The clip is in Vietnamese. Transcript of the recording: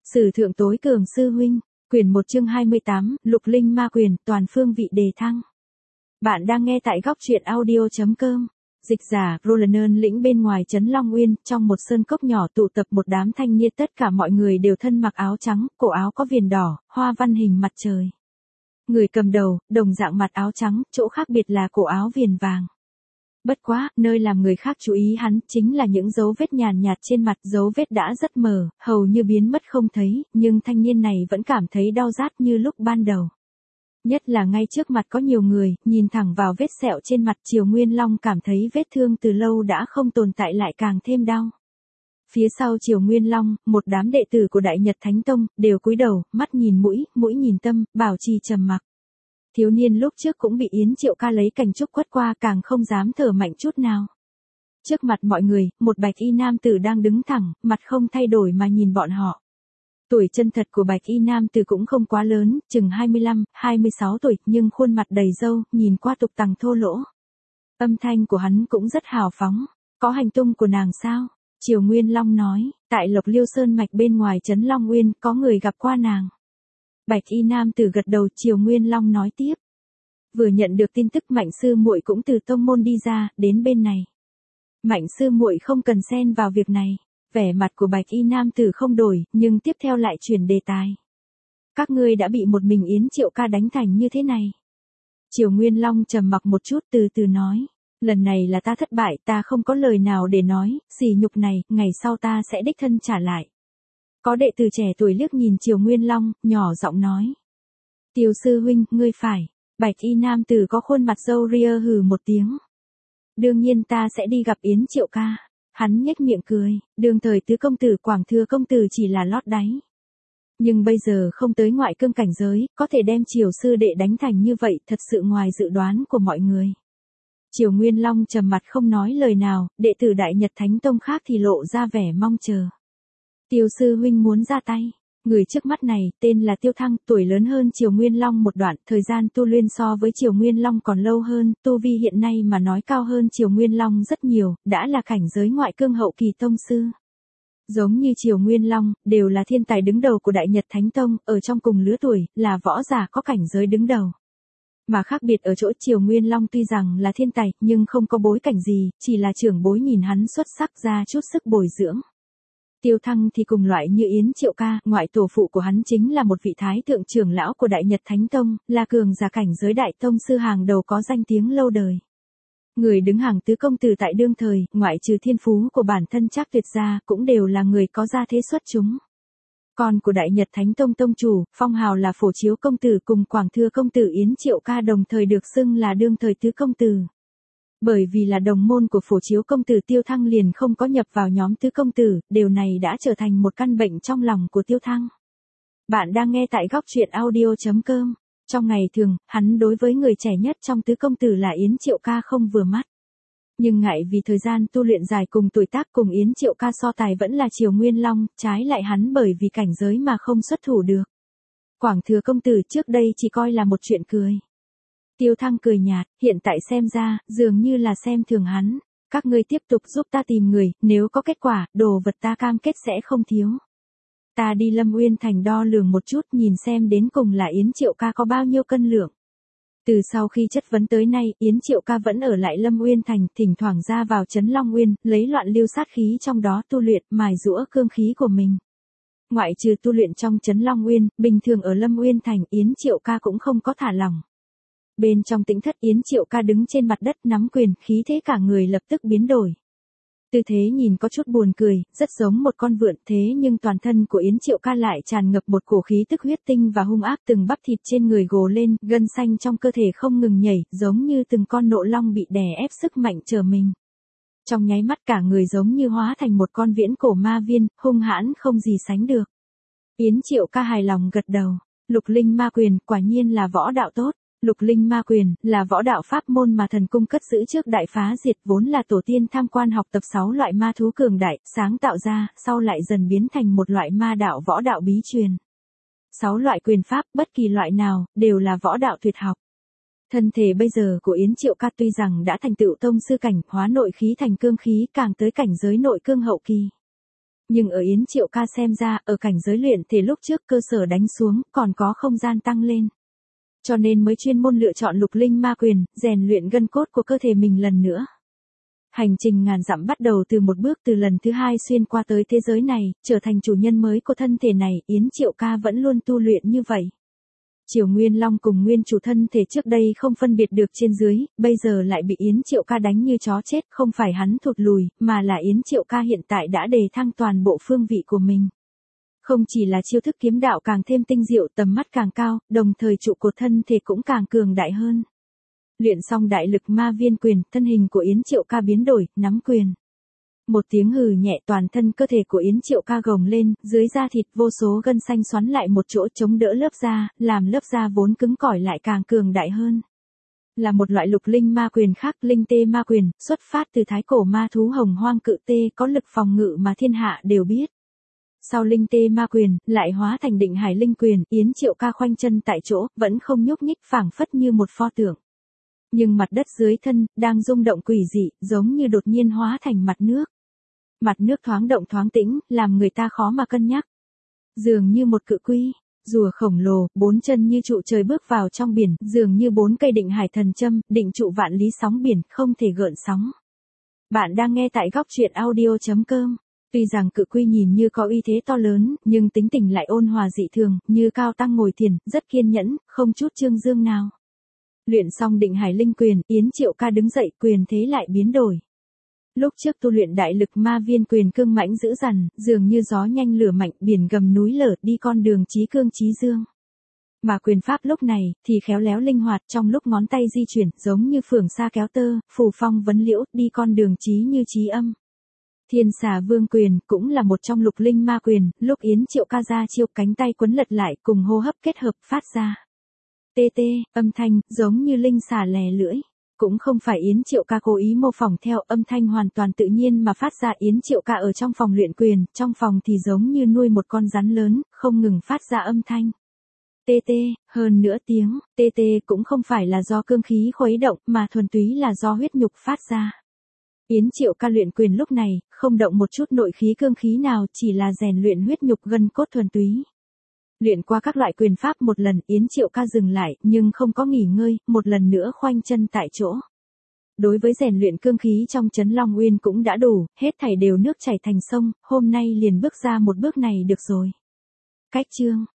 Sử thượng tối cường sư huynh, quyển 1 chương 28, Lục Linh Ma Quyền, toàn phương vị đề thăng. Bạn đang nghe tại góc truyện audio.com. Dịch giả, Roland lĩnh bên ngoài trấn Long Uyên, trong một sơn cốc nhỏ tụ tập một đám thanh niên, tất cả mọi người đều thân mặc áo trắng, cổ áo có viền đỏ, hoa văn hình mặt trời. Người cầm đầu, đồng dạng mặt áo trắng, chỗ khác biệt là cổ áo viền vàng. Bất quá, nơi làm người khác chú ý hắn, chính là những dấu vết nhàn nhạt trên mặt, dấu vết đã rất mờ, hầu như biến mất không thấy, nhưng thanh niên này vẫn cảm thấy đau rát như lúc ban đầu. Nhất là ngay trước mặt có nhiều người, nhìn thẳng vào vết sẹo trên mặt, Triều Nguyên Long cảm thấy vết thương từ lâu đã không tồn tại lại càng thêm đau. Phía sau Triều Nguyên Long, một đám đệ tử của Đại Nhật Thánh Tông, đều cúi đầu, mắt nhìn mũi, mũi nhìn tâm, bảo trì trầm mặc. Thiếu niên lúc trước cũng bị Yến Triệu Ca lấy cành trúc quất qua, càng không dám thở mạnh chút nào. Trước mặt mọi người, một bạch y nam tử đang đứng thẳng, mặt không thay đổi mà nhìn bọn họ. Tuổi chân thật của bạch y nam tử cũng không quá lớn, chừng 25, 26 tuổi, nhưng khuôn mặt đầy râu, nhìn qua tục tằng thô lỗ. Âm thanh của hắn cũng rất hào phóng. Có hành tung của nàng sao? Triều Nguyên Long nói, tại Lộc Liêu Sơn mạch bên ngoài trấn Long Uyên, có người gặp qua nàng. Bạch y nam tử gật đầu. Triều Nguyên Long nói tiếp. Vừa nhận được tin tức Mạnh sư muội cũng từ tông môn đi ra, đến bên này. Mạnh sư muội không cần xen vào việc này. Vẻ mặt của bạch y nam tử không đổi, nhưng tiếp theo lại chuyển đề tài. Các ngươi đã bị một mình Yến Triệu Ca đánh thành như thế này. Triều Nguyên Long trầm mặc một chút, từ từ nói. Lần này là ta thất bại, ta không có lời nào để nói, sỉ nhục này, ngày sau ta sẽ đích thân trả lại. Có đệ tử trẻ tuổi liếc nhìn Triều Nguyên Long, nhỏ giọng nói. Tiêu sư huynh, ngươi phải. Bạch y nam tử có khuôn mặt râu ria hừ một tiếng. Đương nhiên ta sẽ đi gặp Yến Triệu Ca. Hắn nhếch miệng cười, đương thời tứ công tử Quảng Thừa công tử chỉ là lót đáy. Nhưng bây giờ không tới ngoại cương cảnh giới, có thể đem Triều sư đệ đánh thành như vậy, thật sự ngoài dự đoán của mọi người. Triều Nguyên Long trầm mặt không nói lời nào, đệ tử Đại Nhật Thánh Tông khác thì lộ ra vẻ mong chờ. Tiêu sư huynh muốn ra tay. Người trước mắt này, tên là Tiêu Thăng, tuổi lớn hơn Triều Nguyên Long một đoạn, thời gian tu luyện so với Triều Nguyên Long còn lâu hơn, tu vi hiện nay mà nói cao hơn Triều Nguyên Long rất nhiều, đã là cảnh giới ngoại cương hậu kỳ tông sư. Giống như Triều Nguyên Long, đều là thiên tài đứng đầu của Đại Nhật Thánh Tông, ở trong cùng lứa tuổi, là võ giả có cảnh giới đứng đầu. Mà khác biệt ở chỗ Triều Nguyên Long tuy rằng là thiên tài, nhưng không có bối cảnh gì, chỉ là trưởng bối nhìn hắn xuất sắc ra chút sức bồi dưỡng. Tiêu Thăng thì cùng loại như Yến Triệu Ca, ngoại tổ phụ của hắn chính là một vị thái thượng trưởng lão của Đại Nhật Thánh Tông, là cường giả cảnh giới đại tông sư hàng đầu có danh tiếng lâu đời. Người đứng hàng tứ công tử tại đương thời, ngoại trừ thiên phú của bản thân Trác Tuyệt gia, cũng đều là người có gia thế xuất chúng. Con của Đại Nhật Thánh Tông tông chủ, phong hào là Phổ Chiếu công tử cùng Quảng Thừa công tử Yến Triệu Ca đồng thời được xưng là đương thời tứ công tử. Bởi vì là đồng môn của Phổ Chiếu công tử, Tiêu Thăng liền không có nhập vào nhóm tứ công tử, điều này đã trở thành một căn bệnh trong lòng của Tiêu Thăng. Bạn đang nghe tại góc truyện audio.com. Trong ngày thường, hắn đối với người trẻ nhất trong tứ công tử là Yến Triệu Ca không vừa mắt. Nhưng ngại vì thời gian tu luyện dài cùng tuổi tác cùng Yến Triệu Ca so tài vẫn là Triều Nguyên Long, trái lại hắn bởi vì cảnh giới mà không xuất thủ được. Quảng Thừa công tử trước đây chỉ coi là một chuyện cười. Tiêu Thăng cười nhạt, hiện tại xem ra, dường như là xem thường hắn. Các ngươi tiếp tục giúp ta tìm người, nếu có kết quả, đồ vật ta cam kết sẽ không thiếu. Ta đi Lâm Uyên Thành đo lường một chút, nhìn xem đến cùng là Yến Triệu Ca có bao nhiêu cân lượng. Từ sau khi chất vấn tới nay, Yến Triệu Ca vẫn ở lại Lâm Uyên Thành, thỉnh thoảng ra vào trấn Long Uyên, lấy loạn lưu sát khí trong đó tu luyện, mài giũa cương khí của mình. Ngoại trừ tu luyện trong trấn Long Uyên, bình thường ở Lâm Uyên Thành, Yến Triệu Ca cũng không có thả lỏng. Bên trong tĩnh thất, Yến Triệu Ca đứng trên mặt đất nắm quyền, khí thế cả người lập tức biến đổi. Tư thế nhìn có chút buồn cười, rất giống một con vượn, thế nhưng toàn thân của Yến Triệu Ca lại tràn ngập một cổ khí tức huyết tinh và hung ác, từng bắp thịt trên người gồ lên, gân xanh trong cơ thể không ngừng nhảy, giống như từng con nộ long bị đè ép sức mạnh trở mình. Trong nháy mắt cả người giống như hóa thành một con viễn cổ ma viên, hung hãn không gì sánh được. Yến Triệu Ca hài lòng gật đầu. Lục Linh Ma Quyền, quả nhiên là võ đạo tốt. Lục Linh Ma Quyền là võ đạo pháp môn mà thần cung cất giữ trước đại phá diệt, vốn là tổ tiên tham quan học tập 6 loại ma thú cường đại, sáng tạo ra, sau lại dần biến thành một loại ma đạo võ đạo bí truyền. 6 loại quyền pháp, bất kỳ loại nào, đều là võ đạo tuyệt học. Thân thể bây giờ của Yến Triệu Ca tuy rằng đã thành tựu tông sư cảnh, hóa nội khí thành cương khí, càng tới cảnh giới nội cương hậu kỳ. Nhưng ở Yến Triệu Ca xem ra, ở cảnh giới luyện thể lúc trước cơ sở đánh xuống, còn có không gian tăng lên. Cho nên mới chuyên môn lựa chọn lục linh ma quyền, rèn luyện gân cốt của cơ thể mình lần nữa. Hành trình ngàn dặm bắt đầu từ một bước, từ lần thứ 2 xuyên qua tới thế giới này, trở thành chủ nhân mới của thân thể này, Yến Triệu Ca vẫn luôn tu luyện như vậy. Triều Nguyên Long cùng nguyên chủ thân thể trước đây không phân biệt được trên dưới, bây giờ lại bị Yến Triệu Ca đánh như chó chết, không phải hắn thụt lùi, mà là Yến Triệu Ca hiện tại đã đề thăng toàn bộ phương vị của mình. Không chỉ là chiêu thức kiếm đạo càng thêm tinh diệu, tầm mắt càng cao, đồng thời trụ cột thân thể cũng càng cường đại hơn. Luyện xong đại lực ma viên quyền, thân hình của Yến Triệu Ca biến đổi, nắm quyền. Một tiếng hừ nhẹ, toàn thân cơ thể của Yến Triệu Ca gồng lên, dưới da thịt vô số gân xanh xoắn lại một chỗ chống đỡ lớp da, làm lớp da vốn cứng cỏi lại càng cường đại hơn. Là một loại lục linh ma quyền khác, linh tê ma quyền, xuất phát từ thái cổ ma thú hồng hoang cự tê, có lực phòng ngự mà thiên hạ đều biết. Sau linh tê ma quyền, lại hóa thành định hải linh quyền, Yến Triệu Ca khoanh chân tại chỗ, vẫn không nhúc nhích, phảng phất như một pho tượng. Nhưng mặt đất dưới thân, đang rung động quỷ dị, giống như đột nhiên hóa thành mặt nước. Mặt nước thoáng động thoáng tĩnh, làm người ta khó mà cân nhắc. Dường như một cự quy, rùa khổng lồ, 4 chân như trụ trời bước vào trong biển, dường như 4 cây định hải thần châm, định trụ vạn lý sóng biển, không thể gợn sóng. Bạn đang nghe tại góc truyện audio.com. Tuy rằng cự quy nhìn như có uy thế to lớn, nhưng tính tình lại ôn hòa dị thường, như cao tăng ngồi thiền, rất kiên nhẫn, không chút trương dương nào. Luyện xong định hải linh quyền, Yến Triệu Ca đứng dậy, quyền thế lại biến đổi. Lúc trước tu luyện đại lực ma viên quyền cương mãnh dữ dằn, dường như gió nhanh lửa mạnh, biển gầm núi lở, đi con đường chí cương chí dương. Mà quyền pháp lúc này, thì khéo léo linh hoạt, trong lúc ngón tay di chuyển, giống như phượng sa kéo tơ, phù phong vấn liễu, đi con đường chí như chí âm. Thiên xà vương quyền, cũng là một trong lục linh ma quyền, lúc Yến Triệu Ca ra chiêu, cánh tay quấn lật lại, cùng hô hấp kết hợp, phát ra. Tê tê, âm thanh, giống như linh xà lè lưỡi. Cũng không phải Yến Triệu Ca cố ý mô phỏng theo, âm thanh hoàn toàn tự nhiên mà phát ra. Yến Triệu Ca ở trong phòng luyện quyền, trong phòng thì giống như nuôi một con rắn lớn, không ngừng phát ra âm thanh. Tê tê, hơn nữa tiếng, tê tê cũng không phải là do cương khí khuấy động, mà thuần túy là do huyết nhục phát ra. Yến Triệu Ca luyện quyền lúc này, không động một chút nội khí cương khí nào, chỉ là rèn luyện huyết nhục gân cốt thuần túy. Luyện qua các loại quyền pháp một lần, Yến Triệu Ca dừng lại, nhưng không có nghỉ ngơi, một lần nữa khoanh chân tại chỗ. Đối với rèn luyện cương khí trong Trấn Long Uyên cũng đã đủ, hết thảy đều nước chảy thành sông, hôm nay liền bước ra một bước này được rồi. Cách chương